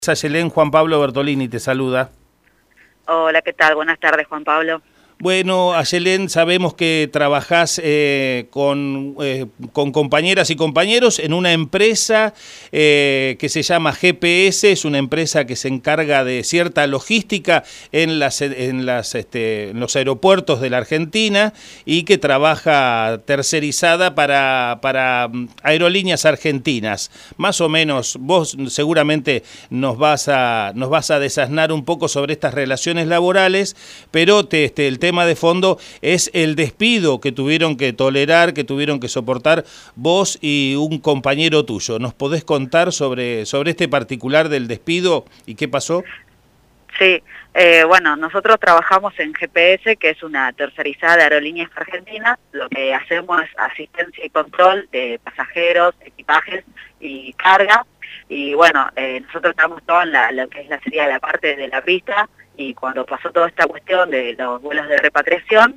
Ayelén, Juan Pablo Bertolini te saluda. Hola, ¿qué tal? Buenas tardes, Juan Pablo. Bueno, Ayelén, sabemos que trabajás con compañeras y compañeros en una empresa que se llama GPS, es una empresa que se encarga de cierta logística en los aeropuertos de la Argentina y que trabaja tercerizada para aerolíneas argentinas. Más o menos, vos seguramente nos vas a desasnar un poco sobre estas relaciones laborales, pero el tema de fondo es el despido que tuvieron que tolerar, que tuvieron que soportar vos y un compañero tuyo. ¿Nos podés contar sobre este particular del despido y qué pasó? Sí, bueno, nosotros trabajamos en GPS, que es una tercerizada de Aerolíneas Argentinas. Lo que hacemos es asistencia y control de pasajeros, equipajes y carga. Y bueno, nosotros estamos todos en lo que sería la parte de la pista, y cuando pasó toda esta cuestión de los vuelos de repatriación,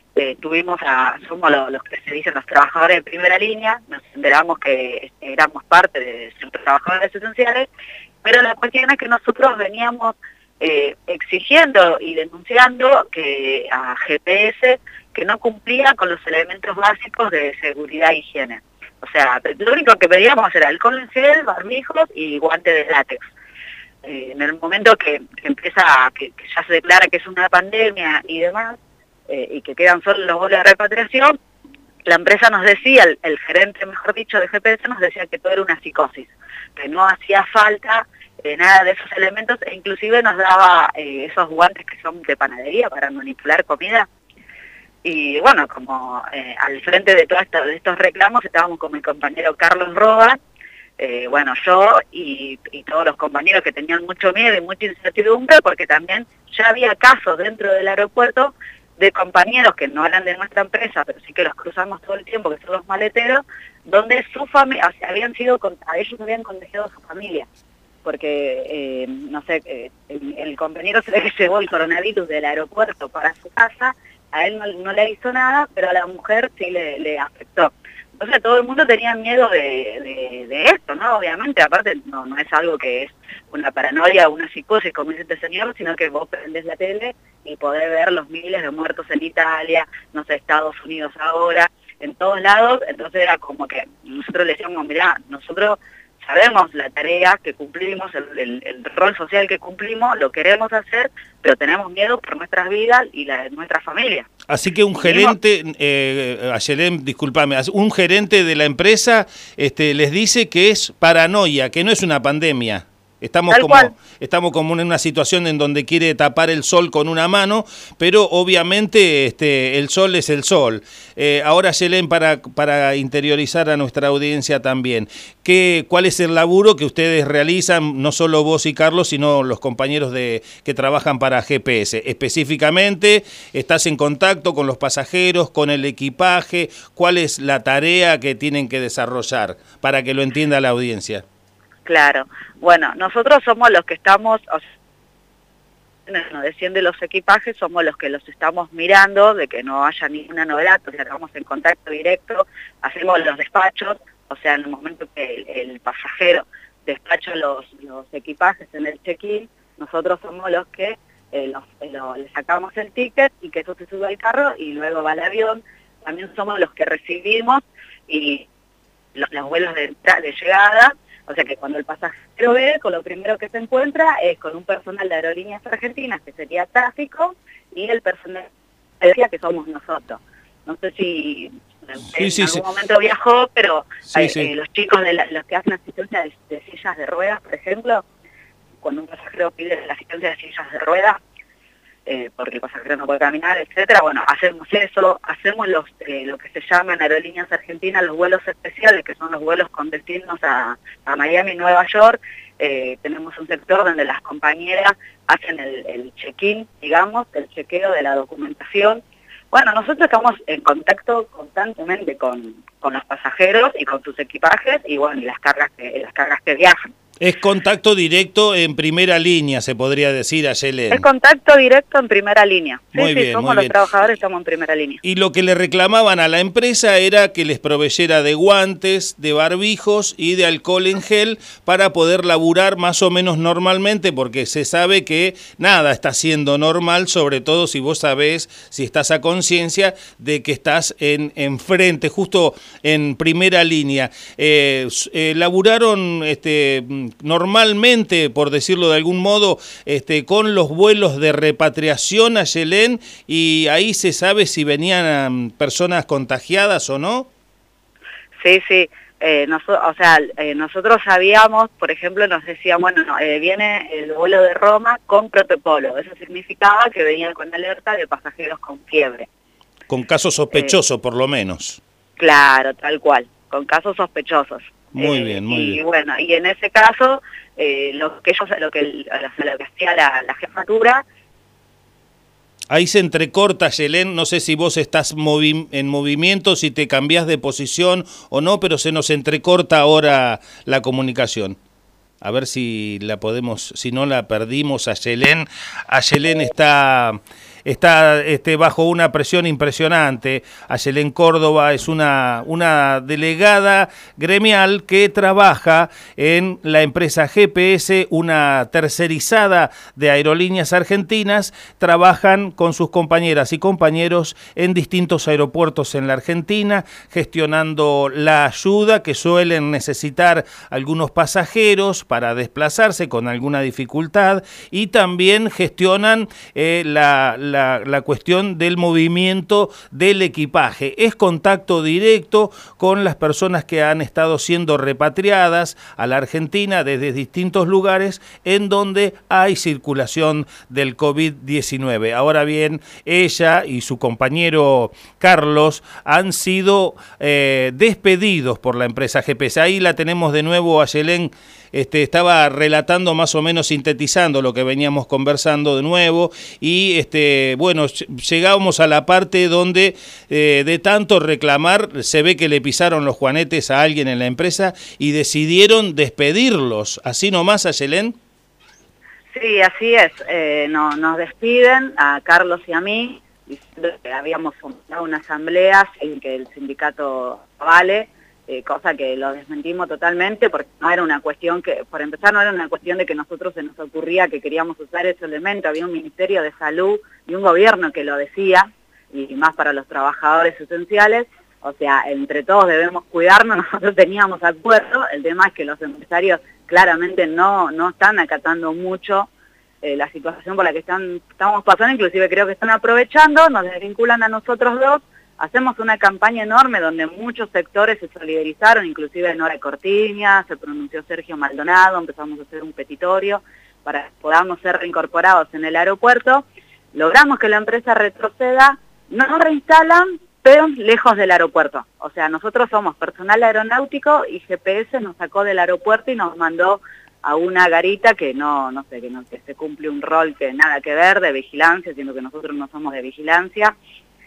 somos los que se dicen los trabajadores de primera línea. Nos enteramos que éramos parte de ser trabajadores esenciales, pero la cuestión es que nosotros veníamos exigiendo y denunciando que a GPS que no cumplía con los elementos básicos de seguridad e higiene. O sea, lo único que pedíamos era alcohol en gel, barbijos y guantes de látex. En el momento que ya se declara que es una pandemia y demás, y que quedan solo los vuelos de repatriación, la empresa nos decía, el gerente, mejor dicho, de GPS nos decía que todo era una psicosis, que no hacía falta nada de esos elementos, e inclusive nos daba esos guantes que son de panadería para manipular comida. Y bueno, como al frente de estos reclamos estábamos con mi compañero Carlos Roa, bueno, yo y todos los compañeros que tenían mucho miedo y mucha incertidumbre, porque también ya había casos dentro del aeropuerto de compañeros que no eran de nuestra empresa, pero sí que los cruzamos todo el tiempo, que son los maleteros, donde su familia, o sea, a ellos habían contagiado a su familia, porque, no sé, el compañero se ve que llevó el coronavirus del aeropuerto para su casa, a él no le hizo nada, pero a la mujer sí le afectó. Entonces todo el mundo tenía miedo de esto, ¿no? Obviamente, aparte no es algo que es una paranoia o una psicosis, como dice este señor, sino que vos prendés la tele y podés ver los miles de muertos en Italia, no sé, Estados Unidos ahora, en todos lados. Entonces era como que nosotros le decíamos, mirá, nosotros sabemos la tarea que cumplimos, el rol social que cumplimos, lo queremos hacer, pero tenemos miedo por nuestras vidas y la de nuestra familia. Así que un gerente, Ayelén, discúlpame, un gerente de la empresa les dice que es paranoia, que no es una pandemia. Estamos como en una situación en donde quiere tapar el sol con una mano, pero obviamente el sol es el sol. Ahora, Ayelén, para interiorizar a nuestra audiencia también, ¿cuál es el laburo que ustedes realizan, no solo vos y Carlos, sino los compañeros que trabajan para GPS? Específicamente, ¿estás en contacto con los pasajeros, con el equipaje? ¿Cuál es la tarea que tienen que desarrollar para que lo entienda la audiencia? Claro, bueno, nosotros somos los que estamos, nos desciende los equipajes, somos los que los estamos mirando, de que no haya ninguna novedad, o sea, estamos en contacto directo, hacemos los despachos, o sea, en el momento que el pasajero despacha los equipajes en el check-in, nosotros somos los que le sacamos el ticket y que eso se sube al carro y luego va al avión. También somos los que recibimos y los vuelos de llegada. O sea que cuando el pasajero ve, con lo primero que se encuentra es con un personal de Aerolíneas Argentinas, que sería tráfico, y el personal que somos nosotros. No sé si en algún momento viajó, pero los chicos los que hacen asistencia de sillas de ruedas, por ejemplo, cuando un pasajero pide la asistencia de sillas de ruedas, porque el pasajero no puede caminar, etcétera. Bueno, hacemos eso, hacemos lo que se llama en Aerolíneas Argentinas los vuelos especiales, que son los vuelos con destinos a Miami y Nueva York. Tenemos un sector donde las compañeras hacen el check-in, digamos, el chequeo de la documentación. Bueno, nosotros estamos en contacto constantemente con los pasajeros y con sus equipajes y bueno, y las cargas que viajan. Es contacto directo en primera línea, se podría decir, Ayelén. Es contacto directo en primera línea. Muy bien, somos los trabajadores, estamos en primera línea. Y lo que le reclamaban a la empresa era que les proveyera de guantes, de barbijos y de alcohol en gel para poder laburar más o menos normalmente, porque se sabe que nada está siendo normal, sobre todo si vos sabés, si estás a conciencia de que estás en frente, justo en primera línea. Laburaron normalmente, por decirlo de algún modo, con los vuelos de repatriación a Ayelén, y ahí se sabe si venían personas contagiadas o no. Sí. Nosotros sabíamos, por ejemplo, nos decían, bueno, viene el vuelo de Roma con protocolo. Eso significaba que venían con alerta de pasajeros con fiebre. Con casos sospechosos, por lo menos. Claro, tal cual, con casos sospechosos. Muy bien. Y bueno, y en ese caso, lo que hacía la jefatura. Ahí se entrecorta, Ayelén, no sé si vos estás en movimiento, si te cambiás de posición o no, pero se nos entrecorta ahora la comunicación. A ver si la podemos, si no la perdimos, Ayelén. Ayelén está bajo una presión impresionante. Ayelén Córdoba es una delegada gremial que trabaja en la empresa GPS, una tercerizada de Aerolíneas Argentinas. Trabajan con sus compañeras y compañeros en distintos aeropuertos en la Argentina, gestionando la ayuda que suelen necesitar algunos pasajeros para desplazarse con alguna dificultad, y también gestionan la cuestión del movimiento del equipaje. Es contacto directo con las personas que han estado siendo repatriadas a la Argentina desde distintos lugares en donde hay circulación del COVID-19. Ahora bien, ella y su compañero Carlos han sido despedidos por la empresa GPS. Ahí la tenemos de nuevo, Ayelén. Estaba relatando, más o menos sintetizando lo que veníamos conversando de nuevo, y bueno, llegábamos a la parte donde de tanto reclamar se ve que le pisaron los juanetes a alguien en la empresa y decidieron despedirlos. ¿Así nomás, Ayelén? Sí, así es. Nos despiden a Carlos y a mí, diciendo que habíamos formado una asamblea sin que el sindicato avale. Cosa que lo desmentimos totalmente, porque no era una cuestión por empezar, no era una cuestión de que nosotros se nos ocurría que queríamos usar ese elemento. Había un Ministerio de Salud y un gobierno que lo decía, y más para los trabajadores esenciales. O sea, entre todos debemos cuidarnos. Nosotros teníamos acuerdo, el tema es que los empresarios claramente no están acatando mucho la situación por la que estamos pasando, inclusive creo que están aprovechando, nos desvinculan a nosotros dos. Hacemos una campaña enorme donde muchos sectores se solidarizaron, inclusive Nora Cortiña, se pronunció Sergio Maldonado, empezamos a hacer un petitorio para que podamos ser reincorporados en el aeropuerto. Logramos que la empresa retroceda, no reinstalan, pero lejos del aeropuerto. O sea, nosotros somos personal aeronáutico y GPS nos sacó del aeropuerto y nos mandó a una garita que que se cumple un rol que nada que ver de vigilancia, siendo que nosotros no somos de vigilancia.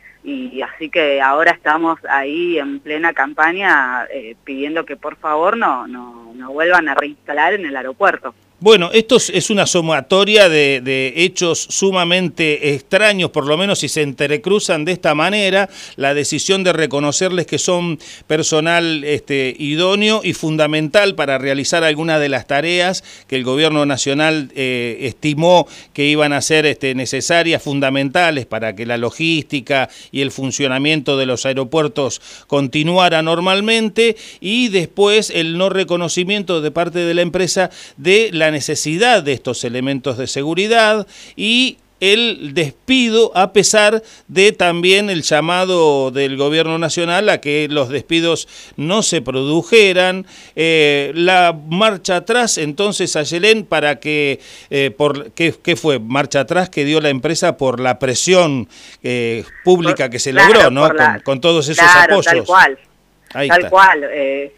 Y así que ahora estamos ahí en plena campaña pidiendo que por favor no vuelvan a reinstalar en el aeropuerto. Bueno, esto es una sumatoria de hechos sumamente extraños, por lo menos si se entrecruzan de esta manera. La decisión de reconocerles que son personal idóneo y fundamental para realizar algunas de las tareas que el gobierno nacional estimó que iban a ser necesarias, fundamentales para que la logística y el funcionamiento de los aeropuertos continuara normalmente, y después el no reconocimiento de parte de la empresa de la necesidad de estos elementos de seguridad, y el despido, a pesar de también el llamado del gobierno nacional a que los despidos no se produjeran. La marcha atrás, entonces, Ayelén, para que, ¿qué fue? Marcha atrás que dio la empresa por la presión pública que se logró, ¿no? Con todos esos apoyos. Tal cual. Ahí Tal está. cual,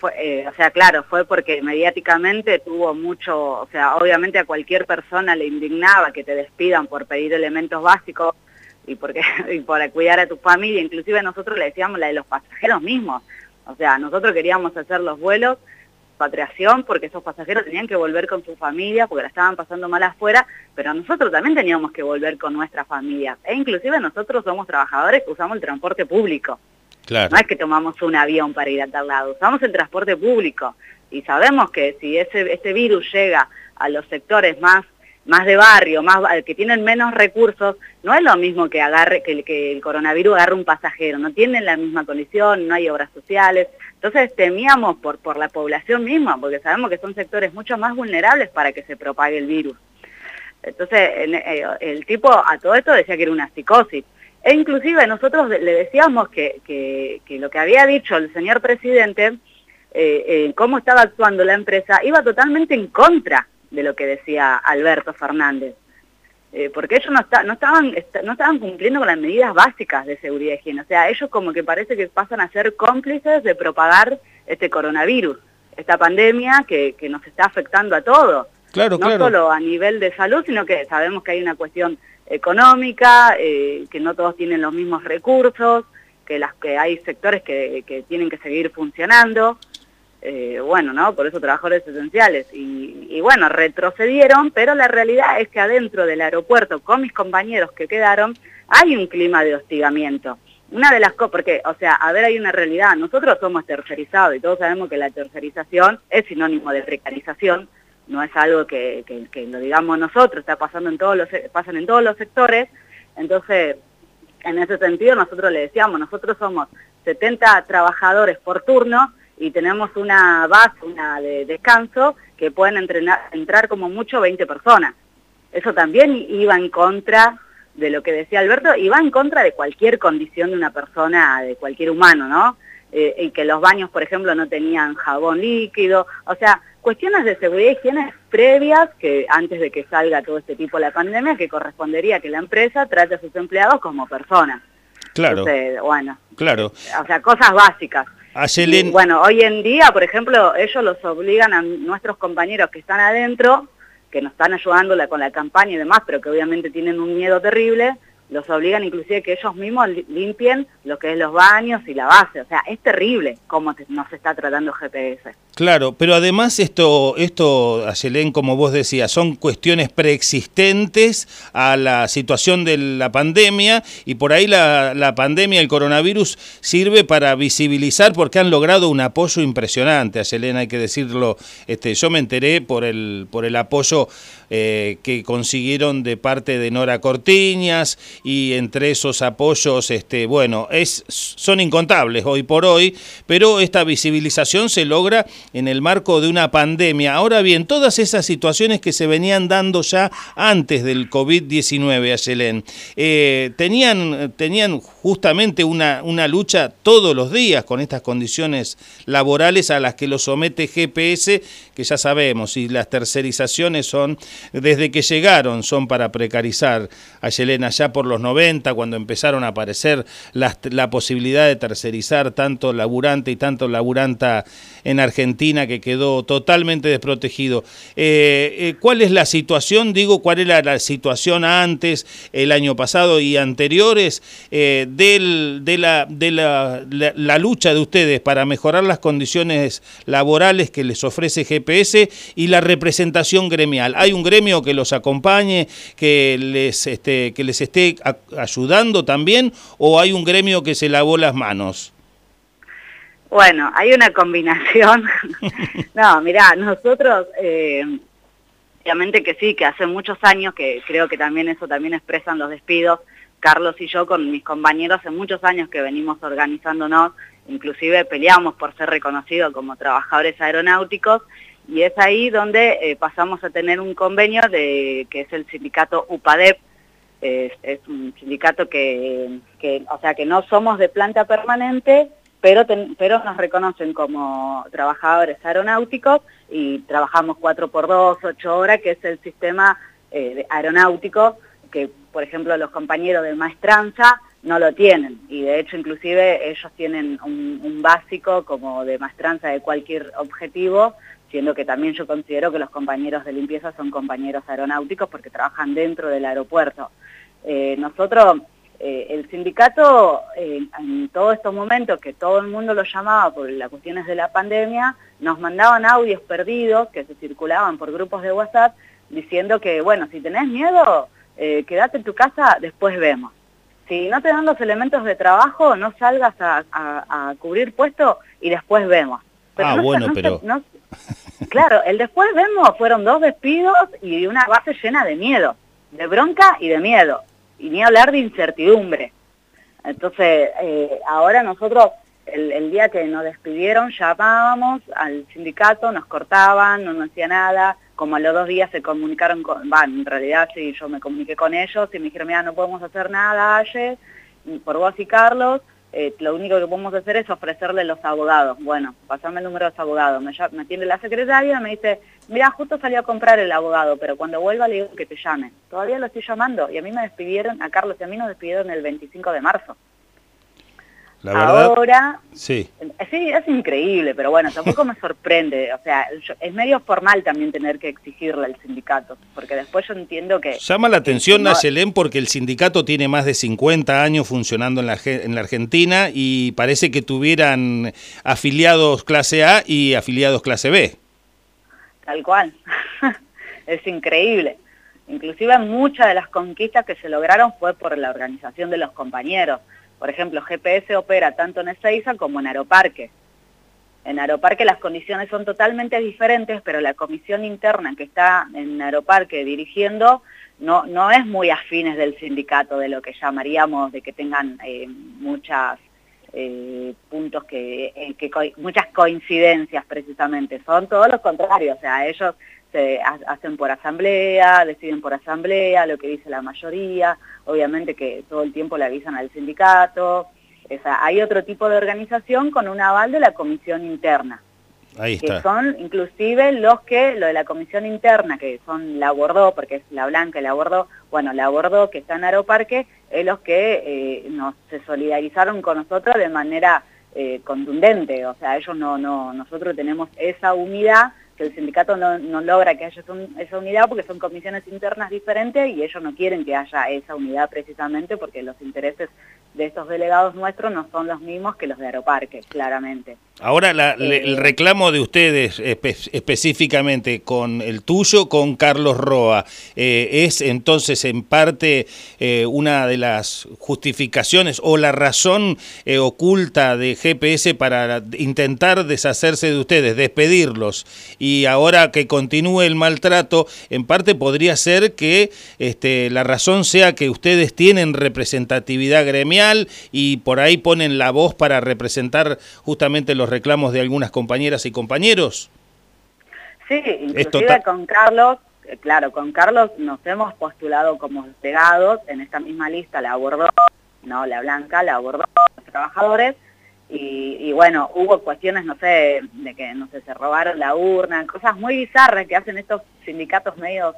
fue porque mediáticamente tuvo mucho, o sea, obviamente a cualquier persona le indignaba que te despidan por pedir elementos básicos y por cuidar a tu familia. Inclusive nosotros le decíamos la de los pasajeros mismos, o sea, nosotros queríamos hacer los vuelos repatriación porque esos pasajeros tenían que volver con su familia porque la estaban pasando mal afuera, pero nosotros también teníamos que volver con nuestra familia. E inclusive nosotros somos trabajadores que usamos el transporte público. Claro. No es que tomamos un avión para ir a tal lado, usamos el transporte público. Y sabemos que si este virus llega a los sectores más de barrio, que tienen menos recursos, no es lo mismo que el coronavirus agarre un pasajero, no tienen la misma condición, no hay obras sociales. Entonces temíamos por la población misma, porque sabemos que son sectores mucho más vulnerables para que se propague el virus. Entonces el tipo a todo esto decía que era una psicosis. E inclusive nosotros le decíamos que lo que había dicho el señor presidente, cómo estaba actuando la empresa, iba totalmente en contra de lo que decía Alberto Fernández, porque ellos no estaban cumpliendo con las medidas básicas de seguridad y higiene. O sea, ellos como que parece que pasan a ser cómplices de propagar este coronavirus, esta pandemia que nos está afectando a todos. Claro, no solo a nivel de salud, sino que sabemos que hay una cuestión económica, que no todos tienen los mismos recursos, que hay sectores que tienen que seguir funcionando. Bueno, ¿no? Por eso trabajadores esenciales. Y bueno, retrocedieron, pero la realidad es que adentro del aeropuerto, con mis compañeros que quedaron, hay un clima de hostigamiento. Una de las cosas, porque, o sea, a ver, hay una realidad, nosotros somos tercerizados y todos sabemos que la tercerización es sinónimo de precarización, no es algo que lo digamos nosotros, pasan en todos los sectores. Entonces, en ese sentido nosotros le decíamos, nosotros somos 70 trabajadores por turno, y tenemos una base, de descanso, que pueden entrar como mucho 20 personas. Eso también iba en contra de lo que decía Alberto, iba en contra de cualquier condición de una persona, de cualquier humano, ¿no? Y que los baños, por ejemplo, no tenían jabón líquido, o sea, cuestiones de seguridad y higiene previas, que antes de que salga todo este tipo de la pandemia, que correspondería que la empresa trate a sus empleados como personas. Claro. Entonces, bueno, claro. O sea, cosas básicas. Y, bueno, hoy en día, por ejemplo, ellos los obligan a nuestros compañeros que están adentro, que nos están ayudando con la campaña y demás, pero que obviamente tienen un miedo terrible, los obligan inclusive que ellos mismos limpien lo que es los baños y la base. O sea, es terrible cómo nos está tratando GPS. Claro, pero además esto, Ayelén, como vos decías, son cuestiones preexistentes a la situación de la pandemia, y por ahí la pandemia, el coronavirus, sirve para visibilizar, porque han logrado un apoyo impresionante, Ayelén, hay que decirlo. Yo me enteré por el apoyo que consiguieron de parte de Nora Cortiñas, y entre esos apoyos, bueno, son incontables hoy por hoy, pero esta visibilización se logra en el marco de una pandemia. Ahora bien, todas esas situaciones que se venían dando ya antes del COVID-19, Ayelén, tenían justamente una lucha todos los días con estas condiciones laborales a las que los somete GPS, que ya sabemos, y las tercerizaciones son, desde que llegaron, son para precarizar. Ayelén, allá por los 90, cuando empezaron a aparecer la posibilidad de tercerizar tanto laburante y tanto laburanta en Argentina, que quedó totalmente desprotegido. ¿Cuál es la situación? ¿Cuál era la situación antes, el año pasado y anteriores, de la lucha de ustedes para mejorar las condiciones laborales que les ofrece GPS y la representación gremial? ¿Hay un gremio que los acompañe, que les esté ayudando también, o hay un gremio que se lavó las manos? Bueno, hay una combinación. No, mirá, nosotros, obviamente que sí, que hace muchos años, que creo que también eso también expresan los despidos, Carlos y yo con mis compañeros hace muchos años que venimos organizándonos, inclusive peleamos por ser reconocidos como trabajadores aeronáuticos, y es ahí donde pasamos a tener un convenio que es el sindicato UPADEP. Es un sindicato que no somos de planta permanente, pero nos reconocen como trabajadores aeronáuticos y trabajamos 4x2, 8 horas, que es el sistema aeronáutico que, por ejemplo, los compañeros de maestranza no lo tienen, y de hecho inclusive ellos tienen un básico como de maestranza de cualquier objetivo, siendo que también yo considero que los compañeros de limpieza son compañeros aeronáuticos porque trabajan dentro del aeropuerto. Nosotros el sindicato, en todos estos momentos que todo el mundo lo llamaba por las cuestiones de la pandemia, nos mandaban audios perdidos que se circulaban por grupos de WhatsApp diciendo que, bueno, si tenés miedo, quédate en tu casa, después vemos. Si no te dan los elementos de trabajo, no salgas a cubrir puesto y después vemos. Pero claro, el después vemos fueron 2 despidos y una base llena de miedo, de bronca y de miedo. Y ni hablar de incertidumbre. Entonces, ahora nosotros, el día que nos despidieron, llamábamos al sindicato, nos cortaban, no nos hacía nada, como a los 2 días se comunicaron en realidad sí, yo me comuniqué con ellos y me dijeron, mira, no podemos hacer nada, Aye, por vos y Carlos, lo único que podemos hacer es ofrecerle los abogados. Bueno, pasame el número de los abogados, me atiende la secretaria, me dice, mira, justo salió a comprar el abogado, pero cuando vuelva le digo que te llamen. Todavía lo estoy llamando y a mí me despidieron, a Carlos y a mí nos despidieron el 25 de marzo. La verdad, ahora, sí, es increíble, pero bueno, tampoco me sorprende. O sea, es medio formal también tener que exigirle al sindicato, porque después yo entiendo que... Llama la atención, Nayelén, porque el sindicato tiene más de 50 años funcionando en la Argentina y parece que tuvieran afiliados clase A y afiliados clase B. Tal cual. Es increíble. Inclusive muchas de las conquistas que se lograron fue por la organización de los compañeros. Por ejemplo, GPS opera tanto en Ezeiza como en Aeroparque. En Aeroparque las condiciones son totalmente diferentes, pero la comisión interna que está en Aeroparque dirigiendo no es muy afines del sindicato, de lo que llamaríamos de que tengan muchas puntos muchas coincidencias precisamente. Son todos los contrarios, o sea, ellos se hacen por asamblea, deciden por asamblea, lo que dice la mayoría, obviamente que todo el tiempo le avisan al sindicato, o sea, hay otro tipo de organización con un aval de la comisión interna. Ahí está. Que son inclusive lo de la comisión interna, que son la Bordó, porque es la Blanca y la Bordó, bueno, la Bordó que está en Aeroparque, es los que se solidarizaron con nosotros de manera contundente, o sea, ellos nosotros tenemos esa unidad, que el sindicato no logra que haya esa unidad porque son comisiones internas diferentes y ellos no quieren que haya esa unidad precisamente porque los intereses de estos delegados nuestros no son los mismos que los de Aeroparque, claramente. Ahora, el reclamo de ustedes específicamente con el tuyo, con Carlos Roa, es entonces en parte una de las justificaciones o la razón oculta de GPS para intentar deshacerse de ustedes, despedirlos, y ahora que continúe el maltrato, en parte podría ser que la razón sea que ustedes tienen representatividad gremial y por ahí ponen la voz para representar justamente los reclamos de algunas compañeras y compañeros. Sí, inclusive con Carlos, claro, con Carlos nos hemos postulado como delegados, en esta misma lista la abordó, no la Blanca, la abordó los trabajadores, y bueno, hubo cuestiones, no sé, de que, no sé, se robaron la urna, cosas muy bizarras que hacen estos sindicatos medio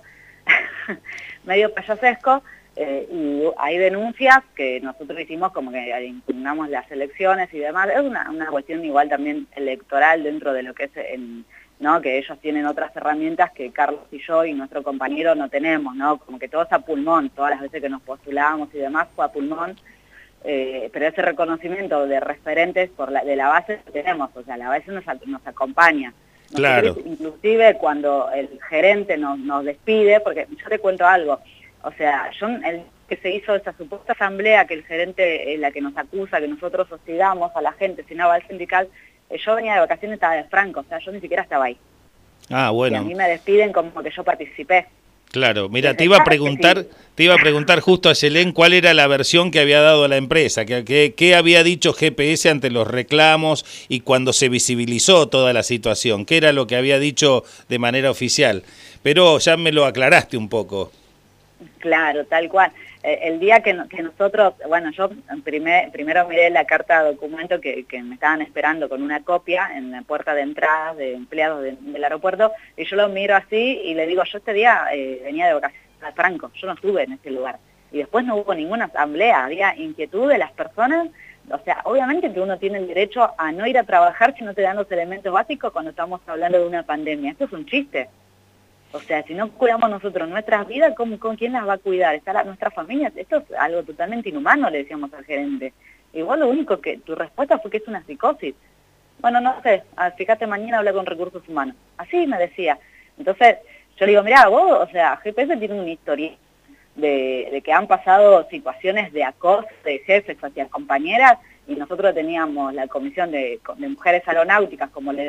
payasescos, y hay denuncias que nosotros hicimos como que impugnamos las elecciones y demás. Es una cuestión igual también electoral dentro de lo que es, ¿no? Que ellos tienen otras herramientas que Carlos y yo y nuestro compañero no tenemos, ¿no? Como que todo es a pulmón, todas las veces que nos postulábamos y demás fue a pulmón, pero ese reconocimiento de referentes de la base lo tenemos, o sea, la base nos acompaña. Claro. Inclusive cuando el gerente nos despide, porque yo te cuento algo, o sea, el que se hizo esa supuesta asamblea, que el gerente es la que nos acusa, que nosotros hostigamos a la gente sin aval sindical, yo venía de vacaciones, estaba de Franco, o sea, yo ni siquiera estaba ahí. Ah, bueno. Y a mí me despiden como que yo participé. Claro, mira, te iba a preguntar justo a Yelén cuál era la versión que había dado la empresa, qué había dicho GPS ante los reclamos y cuando se visibilizó toda la situación, qué era lo que había dicho de manera oficial. Pero ya me lo aclaraste un poco. Claro, tal cual. El día que nosotros, bueno, yo primero miré la carta de documento que me estaban esperando con una copia en la puerta de entrada de empleados del aeropuerto, y yo lo miro así y le digo, yo este día venía de vacaciones a Franco, yo no estuve en este lugar. Y después no hubo ninguna asamblea, había inquietud de las personas, o sea, obviamente que uno tiene el derecho a no ir a trabajar si no te dan los elementos básicos cuando estamos hablando de una pandemia. Esto es un chiste. O sea, si no cuidamos nosotros nuestras vidas, ¿con quién las va a cuidar? ¿Está nuestra familia? Esto es algo totalmente inhumano, le decíamos al gerente. Igual lo único que, tu respuesta fue que es una psicosis. Bueno, no sé, fíjate, mañana habla con recursos humanos. Así me decía. Entonces, yo le digo, mirá, vos, o sea, GPS tiene una historia de que han pasado situaciones de acoso de jefes hacia compañeras, y nosotros teníamos la comisión de mujeres aeronáuticas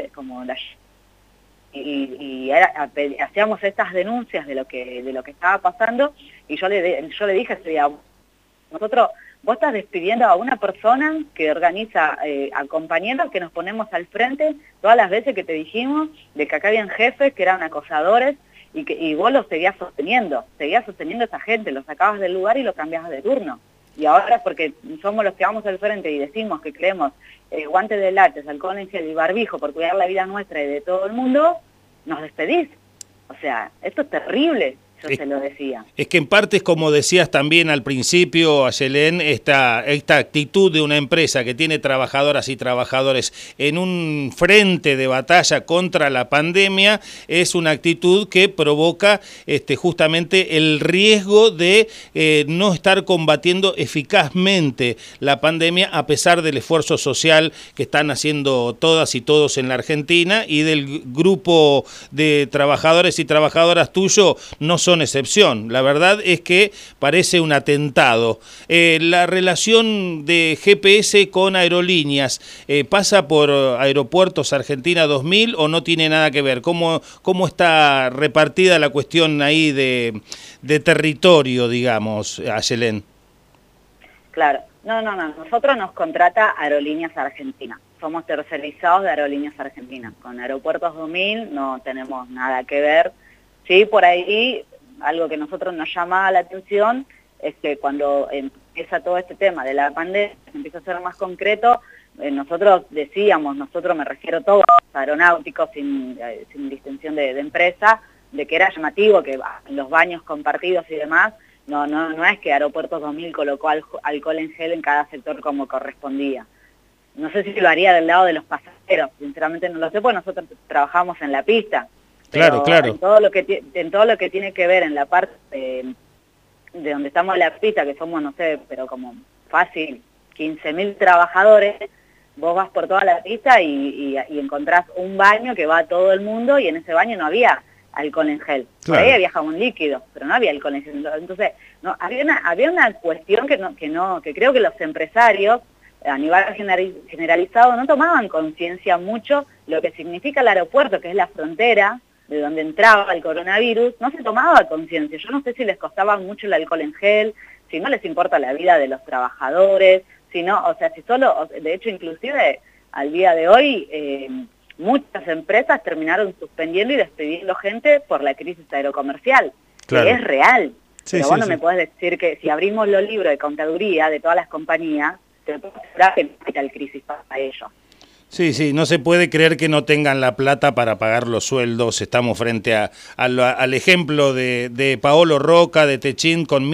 hacíamos estas denuncias de lo que estaba pasando, y yo le dije ese día, vos estás despidiendo a una persona que organiza a compañeros que nos ponemos al frente todas las veces que te dijimos de que acá habían jefes que eran acosadores, y vos los seguías sosteniendo a esa gente, los sacabas del lugar y los cambiabas de turno. Y ahora, porque somos los que vamos al frente y decimos que creemos guantes de látex, alcohol en gel y barbijo por cuidar la vida nuestra y de todo el mundo, nos despedís. O sea, esto es terrible. Yo se lo decía. Es que en parte es como decías también al principio, Ayelén, esta actitud de una empresa que tiene trabajadoras y trabajadores en un frente de batalla contra la pandemia, es una actitud que provoca justamente el riesgo de no estar combatiendo eficazmente la pandemia, a pesar del esfuerzo social que están haciendo todas y todos en la Argentina, y del grupo de trabajadores y trabajadoras tuyo no son excepción. La verdad es que parece un atentado. La relación de GPS con aerolíneas, ¿pasa por Aeropuertos Argentina 2000 o no tiene nada que ver? ¿Cómo está repartida la cuestión ahí de territorio, digamos, Ayelén? Claro, no, nosotros nos contrata Aerolíneas Argentina. Somos tercerizados de Aerolíneas Argentina. Con Aeropuertos 2000 no tenemos nada que ver. Sí, por ahí algo que a nosotros nos llamaba la atención es que cuando empieza todo este tema de la pandemia, empieza a ser más concreto, nosotros decíamos, me refiero a todos los aeronáuticos sin distinción de empresa, de que era llamativo que en los baños compartidos y demás, no es que Aeropuertos 2000 colocó alcohol en gel en cada sector como correspondía. No sé si lo haría del lado de los pasajeros, sinceramente no lo sé, porque nosotros trabajamos en la pista. Claro. En todo lo que tiene que ver en la parte de donde estamos en la pista, que somos, no sé, pero como fácil, 15.000 trabajadores, vos vas por toda la pista y encontrás un baño que va a todo el mundo, y en ese baño no había alcohol en gel. Claro. Por ahí había jabón líquido, pero no había alcohol en gel. Entonces, había una cuestión que creo que los empresarios, a nivel generalizado, no tomaban conciencia mucho lo que significa el aeropuerto, que es la frontera de donde entraba el coronavirus. No se tomaba conciencia. Yo no sé si les costaba mucho el alcohol en gel, si no les importa la vida de los trabajadores, si solo, de hecho, inclusive al día de hoy, muchas empresas terminaron suspendiendo y despidiendo gente por la crisis aerocomercial, claro, que es real. Sí, pero vos no me podés decir que si abrimos los libros de contaduría de todas las compañías, te puedo asegurar que no hay tal crisis para ellos. Sí, no se puede creer que no tengan la plata para pagar los sueldos. Estamos frente al ejemplo de Paolo Roca, de Techint, con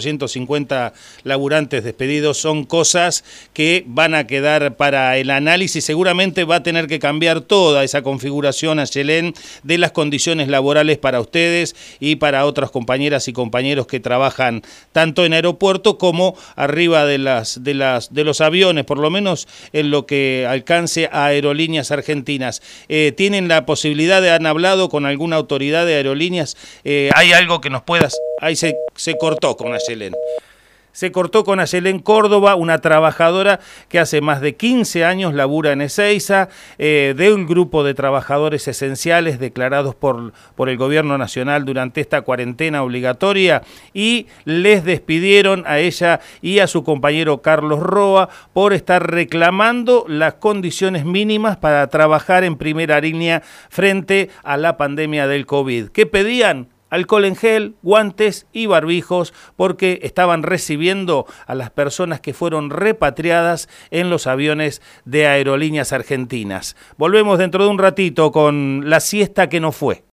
1.450 laburantes despedidos. Son cosas que van a quedar para el análisis. Seguramente va a tener que cambiar toda esa configuración, Ayelén, de las condiciones laborales para ustedes y para otras compañeras y compañeros que trabajan tanto en aeropuerto como arriba de los aviones, por lo menos en lo que alcance a Aerolíneas Argentinas. ¿Tienen la posibilidad han hablado con alguna autoridad de aerolíneas? ¿Hay algo que nos puedas...? Ahí se cortó con Ayelén. Se cortó con Ayelén Córdoba, una trabajadora que hace más de 15 años labura en Ezeiza, de un grupo de trabajadores esenciales declarados por el Gobierno Nacional durante esta cuarentena obligatoria, y les despidieron a ella y a su compañero Carlos Roa por estar reclamando las condiciones mínimas para trabajar en primera línea frente a la pandemia del COVID. ¿Qué pedían? Alcohol en gel, guantes y barbijos, porque estaban recibiendo a las personas que fueron repatriadas en los aviones de Aerolíneas Argentinas. Volvemos dentro de un ratito con la siesta que no fue.